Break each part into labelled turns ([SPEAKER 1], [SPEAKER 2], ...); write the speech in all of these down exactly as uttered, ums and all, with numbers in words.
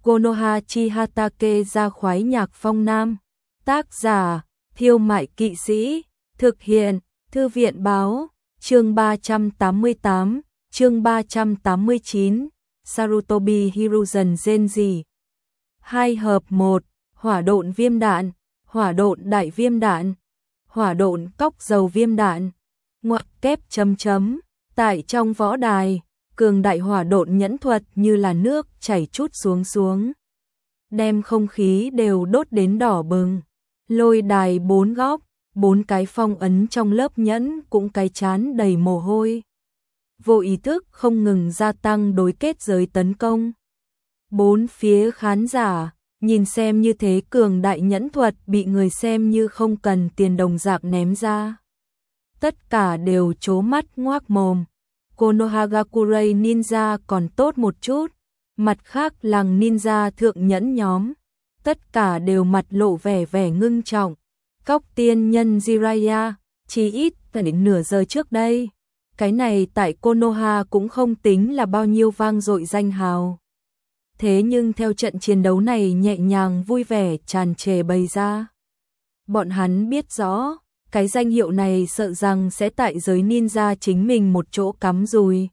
[SPEAKER 1] Konoha Chihatake ra khoái nhạc phong nam. Tác giả, Thiêu Mại Kỵ Sĩ. Thực hiện, Thư viện Báo. Chương ba trăm tám mươi tám, chương ba trăm tám mươi chín. Sarutobi Hiruzen Genji. Hai hợp một. Hỏa độn viêm đạn. Hỏa độn đại viêm đạn. Hỏa độn cốc dầu viêm đạn. Ngoặc kép chấm chấm. Tại trong võ đài, cường đại hỏa độn nhẫn thuật như là nước chảy chút xuống xuống, đem không khí đều đốt đến đỏ bừng. Lôi đài bốn góc, bốn cái phong ấn trong lớp nhẫn cũng cái chán đầy mồ hôi. Vô ý thức không ngừng gia tăng đối kết giới tấn công. Bốn phía khán giả, nhìn xem như thế cường đại nhẫn thuật bị người xem như không cần tiền đồng dạng ném ra. Tất cả đều trố mắt ngoác mồm. Konohagakure ninja còn tốt một chút, mặt khác làng ninja thượng nhẫn nhóm, tất cả đều mặt lộ vẻ vẻ ngưng trọng. Cóc tiên nhân Jiraiya, chỉ ít đến nửa giờ trước đây, cái này tại Konoha cũng không tính là bao nhiêu vang dội danh hào. Thế nhưng theo trận chiến đấu này nhẹ nhàng vui vẻ tràn trề bày ra, bọn hắn biết rõ, cái danh hiệu này sợ rằng sẽ tại giới ninja chính mình một chỗ cắm rùi.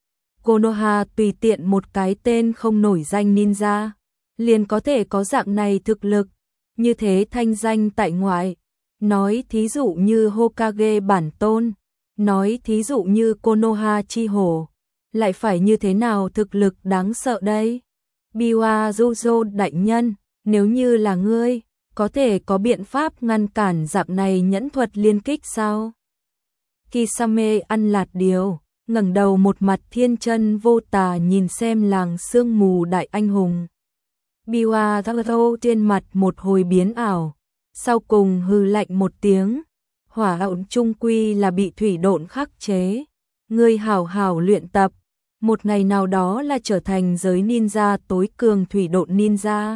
[SPEAKER 1] Konoha tùy tiện một cái tên không nổi danh ninja, liền có thể có dạng này thực lực, như thế thanh danh tại ngoại. Nói thí dụ như Hokage bản tôn, nói thí dụ như Konoha chi hổ, lại phải như thế nào thực lực đáng sợ đây? Biwa Jujo đại nhân, nếu như là ngươi, có thể có biện pháp ngăn cản dạng này nhẫn thuật liên kích sao? Kisame ăn lạt điều, ngẩng đầu một mặt thiên chân vô tà nhìn xem làng sương mù đại anh hùng. Biwa Jujo trên mặt một hồi biến ảo, sau cùng hừ lạnh một tiếng, hỏa độn trung quy là bị thủy độn khắc chế. Ngươi hảo hảo luyện tập, một ngày nào đó là trở thành giới ninja tối cường thủy độn ninja.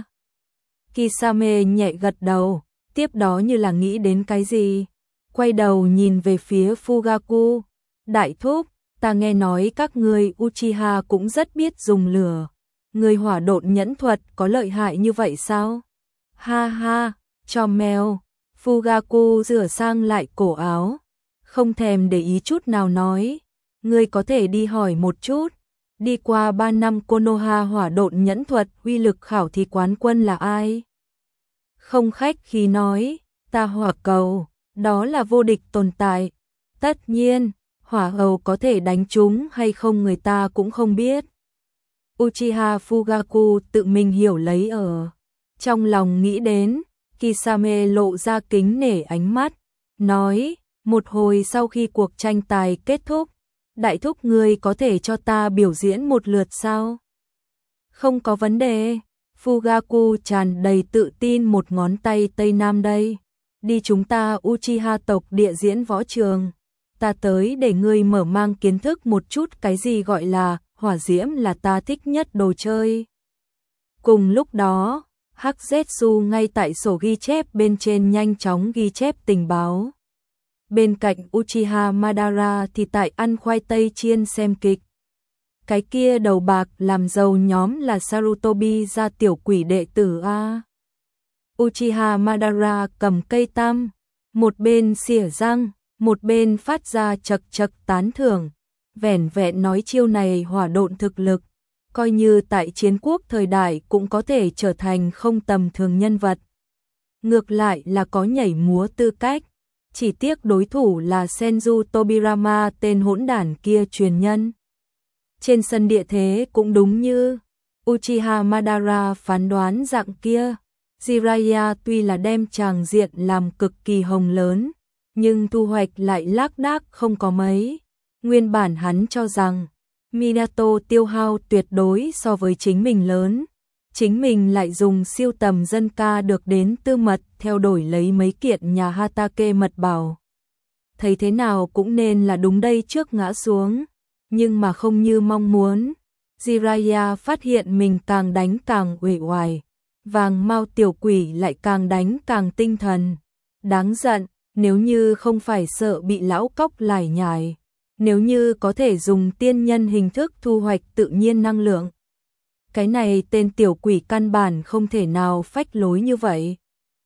[SPEAKER 1] Kisame nhẹ gật đầu, tiếp đó như là nghĩ đến cái gì, quay đầu nhìn về phía Fugaku. Đại thúc, ta nghe nói các ngươi Uchiha cũng rất biết dùng lửa. Người hỏa độn nhẫn thuật có lợi hại như vậy sao? Ha ha, cho mèo. Fugaku rửa sang lại cổ áo, không thèm để ý chút nào nói. Ngươi có thể đi hỏi một chút. Đi qua ba năm Konoha hỏa độn nhẫn thuật uy lực khảo thí quán quân là ai? Không khách khí nói, ta hỏa cầu, đó là vô địch tồn tại. Tất nhiên, hỏa hầu có thể đánh trúng hay không người ta cũng không biết. Uchiha Fugaku tự mình hiểu lấy ở trong lòng nghĩ đến. Kisame lộ ra kính nể ánh mắt, nói, một hồi sau khi cuộc tranh tài kết thúc, đại thúc ngươi có thể cho ta biểu diễn một lượt sao? Không có vấn đề. Fugaku tràn đầy tự tin một ngón tay Tây Nam đây. Đi chúng ta Uchiha tộc địa diễn võ trường. Ta tới để ngươi mở mang kiến thức một chút cái gì gọi là hỏa diễm là ta thích nhất đồ chơi. Cùng lúc đó, Hắc Zetsu ngay tại sổ ghi chép bên trên nhanh chóng ghi chép tình báo. Bên cạnh Uchiha Madara thì tại ăn khoai tây chiên xem kịch. Cái kia đầu bạc làm giàu nhóm là Sarutobi ra tiểu quỷ đệ tử A. Uchiha Madara cầm cây tam, một bên xỉa răng, một bên phát ra chật chật tán thưởng, vẻn vẹn nói chiêu này hỏa độn thực lực, coi như tại chiến quốc thời đại cũng có thể trở thành không tầm thường nhân vật. Ngược lại là có nhảy múa tư cách, chỉ tiếc đối thủ là Senju Tobirama tên hỗn đản kia truyền nhân. Trên sân địa thế cũng đúng như Uchiha Madara phán đoán dạng kia, Jiraiya tuy là đem tràng diện làm cực kỳ hồng lớn, nhưng thu hoạch lại lác đác không có mấy. Nguyên bản hắn cho rằng Minato tiêu hao tuyệt đối so với chính mình lớn, chính mình lại dùng siêu tầm dân ca được đến tư mật theo đổi lấy mấy kiện nhà Hatake mật bảo. Thấy thế nào cũng nên là đúng đây trước ngã xuống, nhưng mà không như mong muốn. Jiraiya phát hiện mình càng đánh càng uể oải, vàng mau tiểu quỷ lại càng đánh càng tinh thần. Đáng giận, nếu như không phải sợ bị lão cóc lải nhải, nếu như có thể dùng tiên nhân hình thức thu hoạch tự nhiên năng lượng, cái này tên tiểu quỷ căn bản không thể nào phách lối như vậy.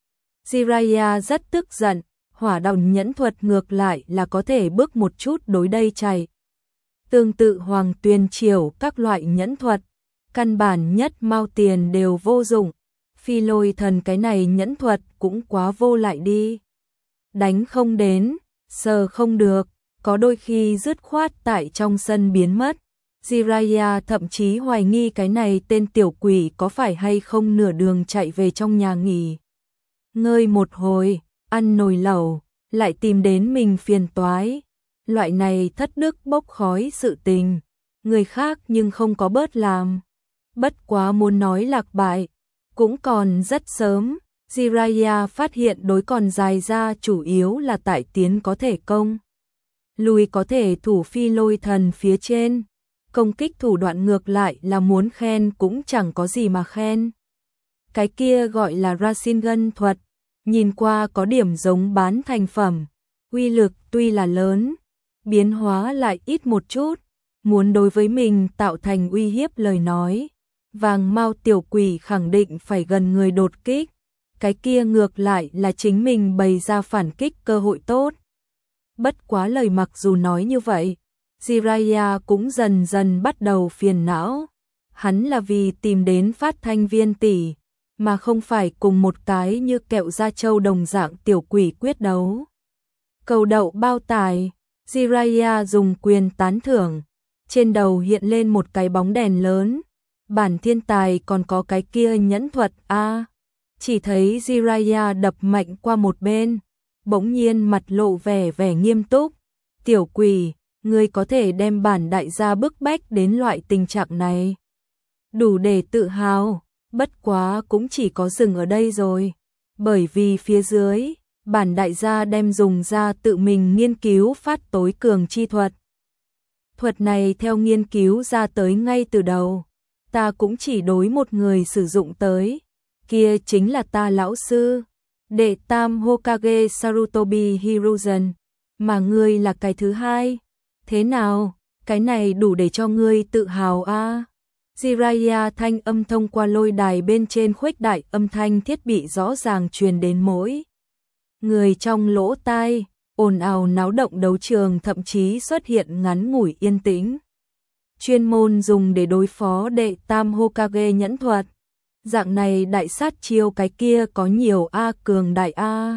[SPEAKER 1] Jiraiya rất tức giận, hỏa đòn nhẫn thuật ngược lại là có thể bước một chút đối đây chạy. Tương tự hoàng tuyền triều các loại nhẫn thuật, căn bản nhất mao tiền đều vô dụng. Phi lôi thần cái này nhẫn thuật cũng quá vô lại đi. Đánh không đến, sờ không được, có đôi khi dứt khoát tại trong sân biến mất. Jiraiya thậm chí hoài nghi cái này tên tiểu quỷ có phải hay không nửa đường chạy về trong nhà nghỉ. Ngơi một hồi, ăn nồi lẩu, lại tìm đến mình phiền toái. Loại này thất đức bốc khói sự tình, người khác nhưng không có bớt làm. Bất quá muốn nói lạc bại, cũng còn rất sớm. Jiraiya phát hiện đối còn dài ra chủ yếu là tại tiến có thể công. Lùi có thể thủ phi lôi thần phía trên. Công kích thủ đoạn ngược lại là muốn khen cũng chẳng có gì mà khen. Cái kia gọi là Rasengan thuật, nhìn qua có điểm giống bán thành phẩm, uy lực tuy là lớn, biến hóa lại ít một chút, muốn đối với mình tạo thành uy hiếp lời nói. Vàng Mao tiểu quỷ khẳng định phải gần người đột kích, cái kia ngược lại là chính mình bày ra phản kích cơ hội tốt. Bất quá lời mặc dù nói như vậy, Jiraiya cũng dần dần bắt đầu phiền não. Hắn là vì tìm đến phát thanh viên tỷ, mà không phải cùng một cái như kẹo da trâu đồng dạng tiểu quỷ quyết đấu. Cầu đậu bao tài, Jiraiya dùng quyền tán thưởng, trên đầu hiện lên một cái bóng đèn lớn. Bản thiên tài còn có cái kia nhẫn thuật a. À, chỉ thấy Jiraiya đập mạnh qua một bên, bỗng nhiên mặt lộ vẻ vẻ nghiêm túc. Tiểu quỷ, ngươi có thể đem bản đại gia bức bách đến loại tình trạng này. Đủ để tự hào, bất quá cũng chỉ có dừng ở đây rồi. Bởi vì phía dưới, bản đại gia đem dùng ra tự mình nghiên cứu phát tối cường chi thuật. Thuật này theo nghiên cứu ra tới ngay từ đầu, ta cũng chỉ đối một người sử dụng tới, kia chính là ta lão sư, đệ tam Hokage Sarutobi Hiruzen, mà ngươi là cái thứ hai. Thế nào, cái này đủ để cho ngươi tự hào a? À? Jiraiya thanh âm thông qua lôi đài bên trên khuếch đại âm thanh thiết bị rõ ràng truyền đến mỗi người trong lỗ tai, ồn ào náo động đấu trường thậm chí xuất hiện ngắn ngủi yên tĩnh. Chuyên môn dùng để đối phó đệ tam Hokage nhẫn thuật. Dạng này đại sát chiêu cái kia có nhiều a cường đại a.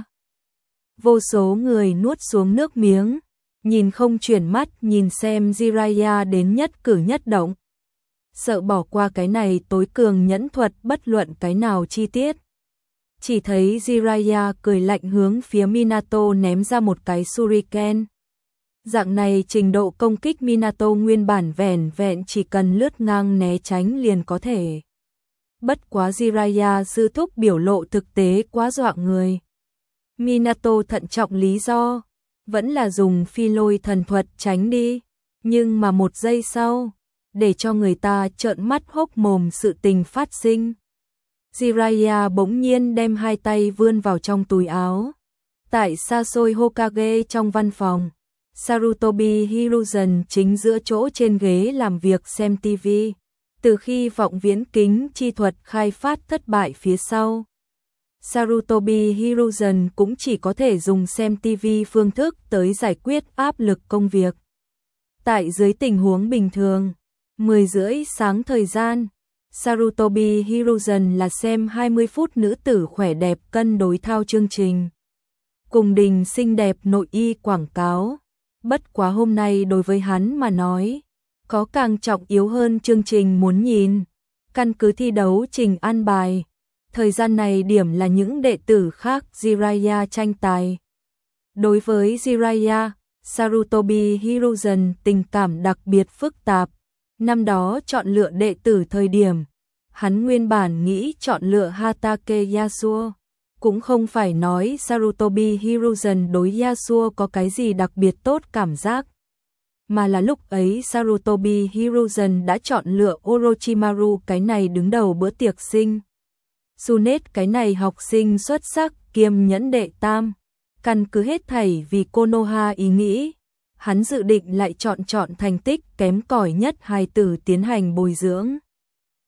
[SPEAKER 1] Vô số người nuốt xuống nước miếng, nhìn không chuyển mắt nhìn xem Jiraiya đến nhất cử nhất động. Sợ bỏ qua cái này tối cường nhẫn thuật bất luận cái nào chi tiết. Chỉ thấy Jiraiya cười lạnh hướng phía Minato ném ra một cái shuriken. Dạng này trình độ công kích Minato nguyên bản vẻn vẹn chỉ cần lướt ngang né tránh liền có thể. Bất quá Jiraiya sư thúc biểu lộ thực tế quá dọa người. Minato thận trọng lý do, vẫn là dùng phi lôi thần thuật tránh đi, nhưng mà một giây sau, để cho người ta trợn mắt hốc mồm sự tình phát sinh. Jiraiya bỗng nhiên đem hai tay vươn vào trong túi áo. Tại xa xôi Hokage trong văn phòng, Sarutobi Hiruzen chính giữa chỗ trên ghế làm việc xem ti vi. Từ khi vọng viễn kính chi thuật khai phát thất bại phía sau, Sarutobi Hiruzen cũng chỉ có thể dùng xem ti vi phương thức tới giải quyết áp lực công việc. Tại dưới tình huống bình thường, mười rưỡi sáng thời gian, Sarutobi Hiruzen là xem hai mươi phút nữ tử khỏe đẹp cân đối thao chương trình. Cùng đình xinh đẹp nội y quảng cáo. Bất quá hôm nay đối với hắn mà nói, có càng trọng yếu hơn chương trình muốn nhìn. Căn cứ thi đấu trình an bài, thời gian này điểm là những đệ tử khác Jiraiya tranh tài. Đối với Jiraiya, Sarutobi Hiruzen tình cảm đặc biệt phức tạp. Năm đó chọn lựa đệ tử thời điểm, hắn nguyên bản nghĩ chọn lựa Hatake Yasuo. Cũng không phải nói Sarutobi Hiruzen đối Yasuo có cái gì đặc biệt tốt cảm giác, mà là lúc ấy Sarutobi Hiruzen đã chọn lựa Orochimaru cái này đứng đầu bữa tiệc sinh. Tsunet cái này học sinh xuất sắc kiêm nhẫn đệ tam, căn cứ hết thảy vì Konoha ý nghĩ, hắn dự định lại chọn chọn thành tích kém cỏi nhất hài tử tiến hành bồi dưỡng.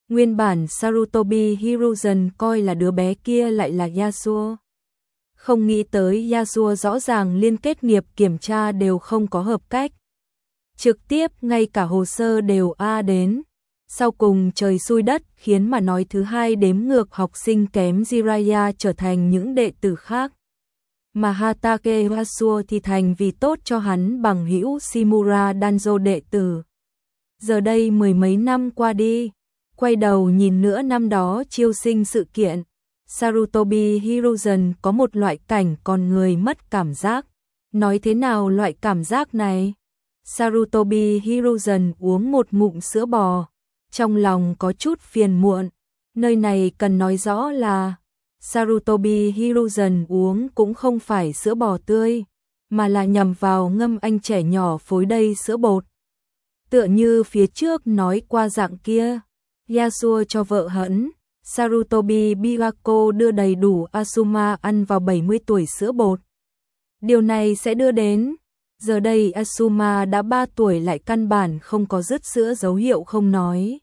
[SPEAKER 1] Nguyên bản Sarutobi Hiruzen coi là đứa bé kia lại là Yasuo. Không nghĩ tới Yasuo rõ ràng liên kết nghiệp kiểm tra đều không có hợp cách. Trực tiếp ngay cả hồ sơ đều A đến. Sau cùng trời xui đất khiến mà nói thứ hai đếm ngược học sinh kém Jiraiya trở thành những đệ tử khác. Mà Hatake Yasuo thì thành vì tốt cho hắn bằng hữu Shimura Danzo đệ tử. Giờ đây mười mấy năm qua đi, quay đầu nhìn nữa năm đó chiêu sinh sự kiện, Sarutobi Hiruzen có một loại cảnh còn người mất cảm giác. Nói thế nào loại cảm giác này? Sarutobi Hiruzen uống một ngụm sữa bò, trong lòng có chút phiền muộn. Nơi này cần nói rõ là Sarutobi Hiruzen uống cũng không phải sữa bò tươi, mà là nhằm vào ngâm anh trẻ nhỏ phối đầy sữa bột. Tựa như phía trước nói qua dạng kia, Yasuo cho vợ hẫn, Sarutobi Bigako đưa đầy đủ Asuma ăn vào bảy mươi tuổi sữa bột. Điều này sẽ đưa đến, giờ đây Asuma đã ba tuổi lại căn bản không có dứt sữa dấu hiệu không nói.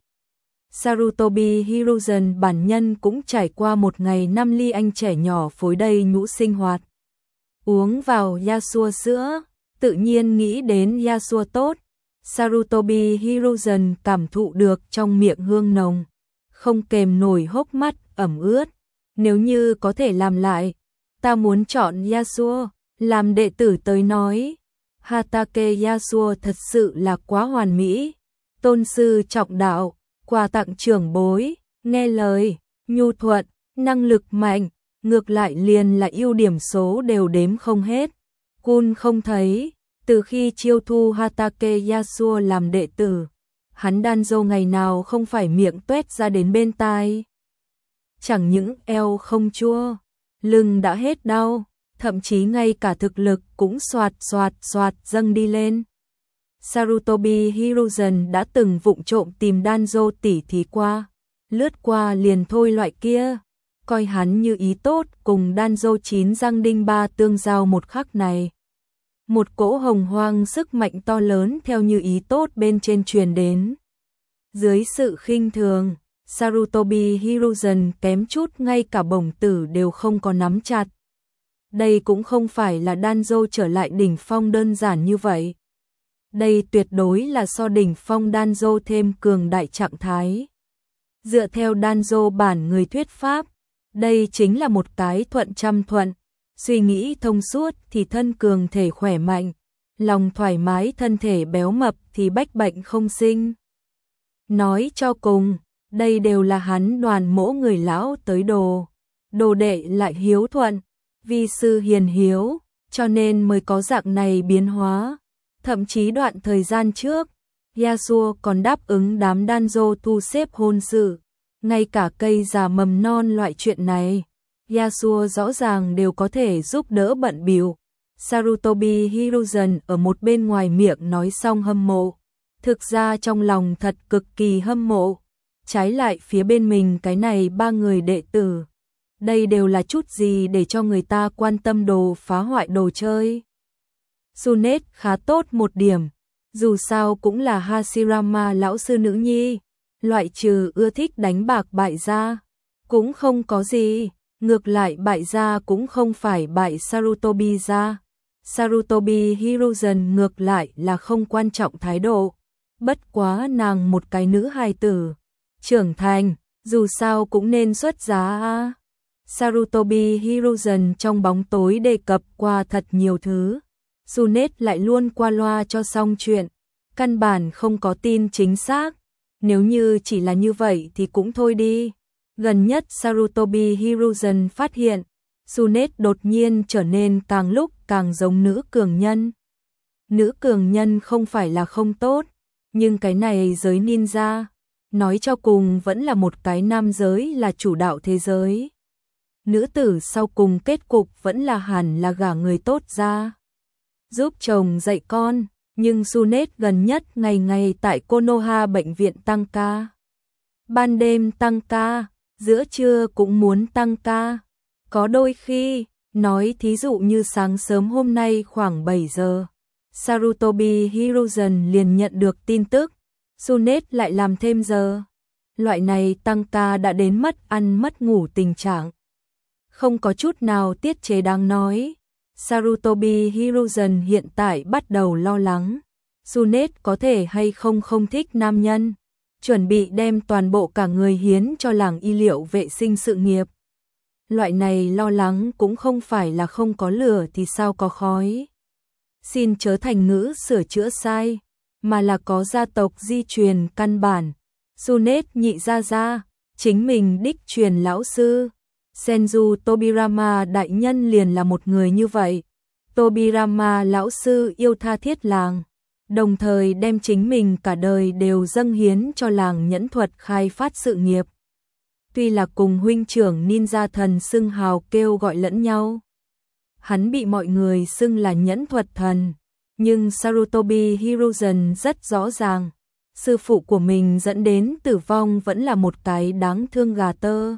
[SPEAKER 1] Sarutobi Hiruzen bản nhân cũng trải qua một ngày năm ly anh trẻ nhỏ phối đầy nhũ sinh hoạt. Uống vào Yasuo sữa, tự nhiên nghĩ đến Yasuo tốt. Sarutobi Hiruzen cảm thụ được trong miệng hương nồng, không kềm nổi hốc mắt ẩm ướt. Nếu như có thể làm lại, ta muốn chọn Yasuo. Làm đệ tử tới nói, Hatake Yasuo thật sự là quá hoàn mỹ. Tôn sư trọng đạo, quà tặng trưởng bối, nghe lời, nhu thuận, năng lực mạnh, ngược lại liền là ưu điểm số đều đếm không hết. Kun không thấy, từ khi chiêu thu Hatake Yasuo làm đệ tử, hắn Danzo ngày nào không phải miệng tuét ra đến bên tai. Chẳng những eo không chua, lưng đã hết đau, thậm chí ngay cả thực lực cũng xoạt xoạt xoạt dâng đi lên. Sarutobi Hiruzen đã từng vụng trộm tìm Danzo tỉ thí qua, lướt qua liền thôi loại kia, coi hắn như ý tốt cùng Danzo chín răng đinh ba tương giao một khắc này. Một cỗ hồng hoang sức mạnh to lớn theo như ý tốt bên trên truyền đến. Dưới sự khinh thường, Sarutobi Hiruzen kém chút ngay cả bổng tử đều không có nắm chặt. Đây cũng không phải là Danzo trở lại đỉnh phong đơn giản như vậy. Đây tuyệt đối là so đỉnh phong Danzo thêm cường đại trạng thái. Dựa theo Danzo bản người thuyết pháp, đây chính là một cái thuận trăm thuận. Suy nghĩ thông suốt thì thân cường thể khỏe mạnh, lòng thoải mái thân thể béo mập thì bách bệnh không sinh. Nói cho cùng, đây đều là hắn đoàn mỗ người lão tới đồ. Đồ đệ lại hiếu thuận, vi sư hiền hiếu, cho nên mới có dạng này biến hóa. Thậm chí đoạn thời gian trước, Yasuo còn đáp ứng đám Danzo thu xếp hôn sự. Ngay cả cây già mầm non loại chuyện này, Yasuo rõ ràng đều có thể giúp đỡ bận bịu. Sarutobi Hiruzen ở một bên ngoài miệng nói xong hâm mộ, thực ra trong lòng thật cực kỳ hâm mộ. Trái lại phía bên mình cái này ba người đệ tử, đây đều là chút gì để cho người ta quan tâm đồ phá hoại đồ chơi. Sunet khá tốt một điểm, dù sao cũng là Hashirama lão sư nữ nhi, loại trừ ưa thích đánh bạc bại gia, cũng không có gì. Ngược lại bại gia cũng không phải bại Sarutobi gia. Sarutobi Hiruzen ngược lại là không quan trọng thái độ. Bất quá nàng một cái nữ hài tử, trưởng thành, dù sao cũng nên xuất giá a. Sarutobi Hiruzen trong bóng tối đề cập qua thật nhiều thứ. Sunet lại luôn qua loa cho xong chuyện, căn bản không có tin chính xác. Nếu như chỉ là như vậy thì cũng thôi đi. Gần nhất Sarutobi Hiruzen phát hiện, Sunet đột nhiên trở nên càng lúc càng giống nữ cường nhân. Nữ cường nhân không phải là không tốt, nhưng cái này giới ninja, nói cho cùng vẫn là một cái nam giới là chủ đạo thế giới. Nữ tử sau cùng kết cục vẫn là hẳn là gả người tốt ra, giúp chồng dạy con, nhưng Sunet gần nhất ngày ngày tại Konoha bệnh viện tăng ca. Ban đêm tăng ca, giữa trưa cũng muốn tăng ca. Có đôi khi, nói thí dụ như sáng sớm hôm nay khoảng bảy giờ, Sarutobi Hiruzen liền nhận được tin tức, Sunet lại làm thêm giờ. Loại này tăng ca đã đến mất ăn mất ngủ tình trạng. Không có chút nào tiết chế đáng nói. Sarutobi Hiruzen hiện tại bắt đầu lo lắng. Tsunet có thể hay không không thích nam nhân. Chuẩn bị đem toàn bộ cả người hiến cho làng y liệu vệ sinh sự nghiệp. Loại này lo lắng cũng không phải là không có lửa thì sao có khói. Xin chớ thành ngữ sửa chữa sai, mà là có gia tộc di truyền căn bản. Tsunet nhị gia gia, chính mình đích truyền lão sư. Senju Tobirama đại nhân liền là một người như vậy. Tobirama lão sư yêu tha thiết làng, đồng thời đem chính mình cả đời đều dâng hiến cho làng nhẫn thuật khai phát sự nghiệp. Tuy là cùng huynh trưởng ninja thần xưng hào kêu gọi lẫn nhau, hắn bị mọi người xưng là nhẫn thuật thần, nhưng Sarutobi Hiruzen rất rõ ràng, sư phụ của mình dẫn đến tử vong vẫn là một cái đáng thương gà tơ.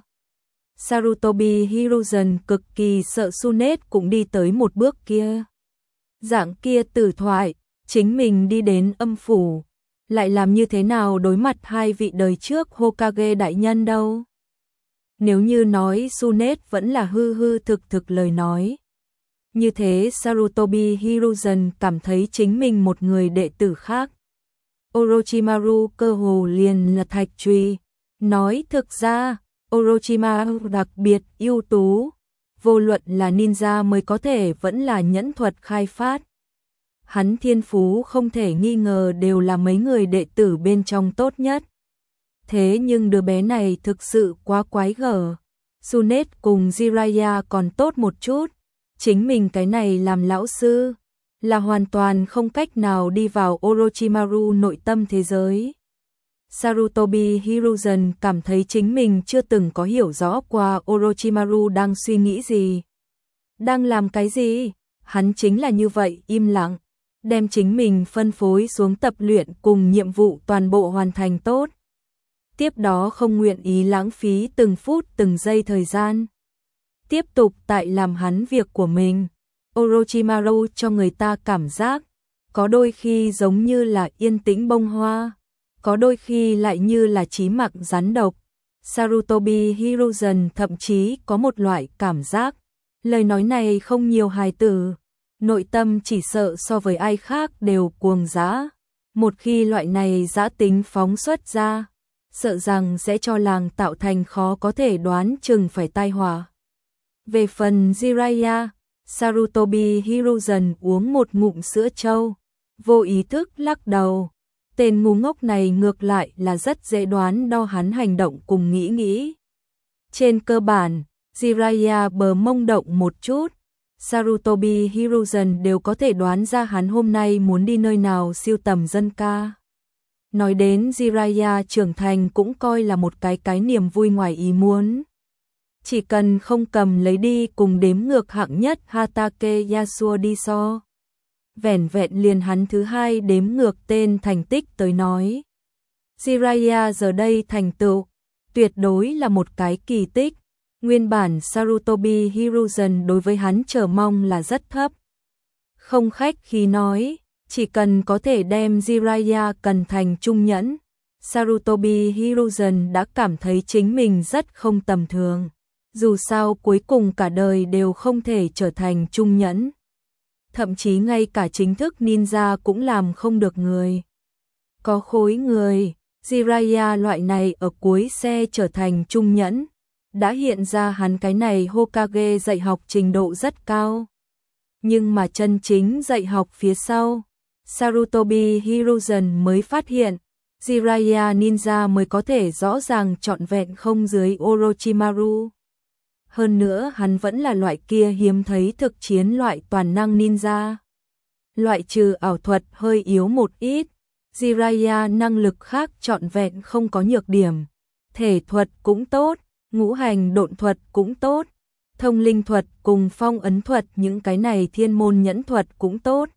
[SPEAKER 1] Sarutobi Hiruzen cực kỳ sợ Tsunet cũng đi tới một bước kia. Dạng kia tử thoại, chính mình đi đến âm phủ, lại làm như thế nào đối mặt hai vị đời trước Hokage đại nhân đâu. Nếu như nói Tsunet vẫn là hư hư thực thực lời nói, như thế Sarutobi Hiruzen cảm thấy chính mình một người đệ tử khác. Orochimaru cơ hồ liền là thạch truy. Nói thực ra, Orochimaru đặc biệt ưu tú, vô luận là ninja mới có thể vẫn là nhẫn thuật khai phát. Hắn thiên phú không thể nghi ngờ đều là mấy người đệ tử bên trong tốt nhất. Thế nhưng đứa bé này thực sự quá quái gở. Tsunet cùng Jiraiya còn tốt một chút, chính mình cái này làm lão sư là hoàn toàn không cách nào đi vào Orochimaru nội tâm thế giới. Sarutobi Hiruzen cảm thấy chính mình chưa từng có hiểu rõ qua Orochimaru đang suy nghĩ gì, đang làm cái gì. Hắn chính là như vậy im lặng, đem chính mình phân phối xuống tập luyện cùng nhiệm vụ toàn bộ hoàn thành tốt. Tiếp đó không nguyện ý lãng phí từng phút từng giây thời gian. Tiếp tục tại làm hắn việc của mình. Orochimaru cho người ta cảm giác, có đôi khi giống như là yên tĩnh bông hoa, có đôi khi lại như là chí mạng rắn độc. Sarutobi Hiruzen thậm chí có một loại cảm giác, lời nói này không nhiều hài tử, nội tâm chỉ sợ so với ai khác đều cuồng dã. Một khi loại này dã tính phóng xuất ra, sợ rằng sẽ cho làng tạo thành khó có thể đoán chừng phải tai họa. Về phần Jiraiya, Sarutobi Hiruzen uống một ngụm sữa trâu, vô ý thức lắc đầu. Tên ngu ngốc này ngược lại là rất dễ đoán đo hắn hành động cùng nghĩ nghĩ. Trên cơ bản, Jiraiya bờ mông động một chút, Sarutobi Hiruzen đều có thể đoán ra hắn hôm nay muốn đi nơi nào siêu tầm dân ca. Nói đến Jiraiya trưởng thành cũng coi là một cái cái niềm vui ngoài ý muốn. Chỉ cần không cầm lấy đi cùng đếm ngược hạng nhất Hatake Yasuo đi so. Vẻn vẹn liền hắn thứ hai đếm ngược tên thành tích tới nói. Jiraiya giờ đây thành tựu, tuyệt đối là một cái kỳ tích. Nguyên bản Sarutobi Hiruzen đối với hắn chờ mong là rất thấp. Không khách khí nói, chỉ cần có thể đem Jiraiya cần thành trung nhẫn, Sarutobi Hiruzen đã cảm thấy chính mình rất không tầm thường. Dù sao cuối cùng cả đời đều không thể trở thành trung nhẫn. Thậm chí ngay cả chính thức ninja cũng làm không được người. Có khối người, Jiraiya loại này ở cuối xe trở thành trung nhẫn, đã hiện ra hắn cái này Hokage dạy học trình độ rất cao. Nhưng mà chân chính dạy học phía sau, Sarutobi Hiruzen mới phát hiện, Jiraiya ninja mới có thể rõ ràng trọn vẹn không dưới Orochimaru. Hơn nữa hắn vẫn là loại kia hiếm thấy thực chiến loại toàn năng ninja. Loại trừ ảo thuật hơi yếu một ít, Jiraiya năng lực khác trọn vẹn không có nhược điểm. Thể thuật cũng tốt, ngũ hành độn thuật cũng tốt, thông linh thuật cùng phong ấn thuật những cái này thiên môn nhẫn thuật cũng tốt.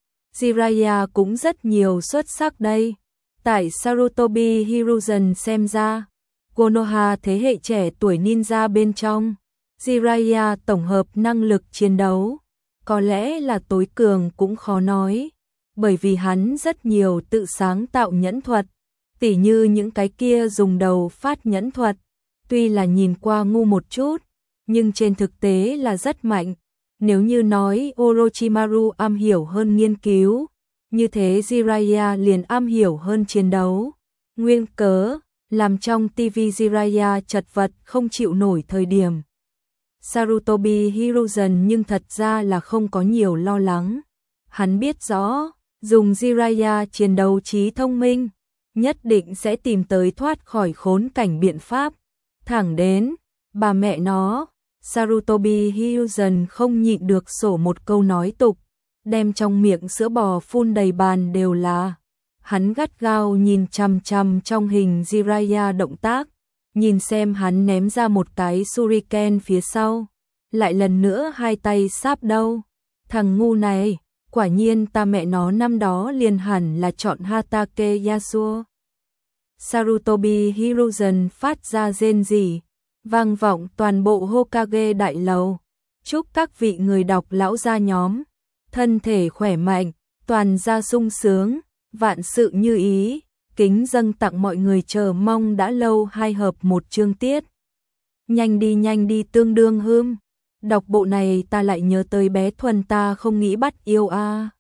[SPEAKER 1] Jiraiya cũng rất nhiều xuất sắc đây. Tại Sarutobi Hiruzen xem ra, Konoha thế hệ trẻ tuổi ninja bên trong, Jiraiya tổng hợp năng lực chiến đấu, có lẽ là tối cường cũng khó nói, bởi vì hắn rất nhiều tự sáng tạo nhẫn thuật, Tỉ như những cái kia dùng đầu phát nhẫn thuật, tuy là nhìn qua ngu một chút, nhưng trên thực tế là rất mạnh. Nếu như nói Orochimaru am hiểu hơn nghiên cứu, như thế Jiraiya liền am hiểu hơn chiến đấu. Nguyên cớ, làm trong ti vi Jiraiya chật vật không chịu nổi thời điểm. Sarutobi Hiruzen nhưng thật ra là không có nhiều lo lắng. Hắn biết rõ, dùng Jiraiya chiến đấu trí thông minh, nhất định sẽ tìm tới thoát khỏi khốn cảnh biện pháp. Thẳng đến, bà mẹ nó, Sarutobi Hiruzen không nhịn được sổ một câu nói tục, đem trong miệng sữa bò phun đầy bàn đều là. Hắn gắt gao nhìn chằm chằm trong hình Jiraiya động tác, nhìn xem hắn ném ra một cái shuriken phía sau, lại lần nữa hai tay sáp đâu. Thằng ngu này, quả nhiên ta mẹ nó năm đó liền hẳn là chọn Hatake Yasuo. Sarutobi Hiruzen phát ra rên rỉ, vang vọng toàn bộ Hokage đại lầu. Chúc các vị người đọc lão gia nhóm, thân thể khỏe mạnh, toàn gia sung sướng, vạn sự như ý, kính dâng tặng mọi người chờ mong đã lâu hai hợp một chương tiết. Nhanh đi nhanh đi tương đương hươm, đọc bộ này ta lại nhớ tới bé Thuần ta không nghĩ bắt yêu a. À.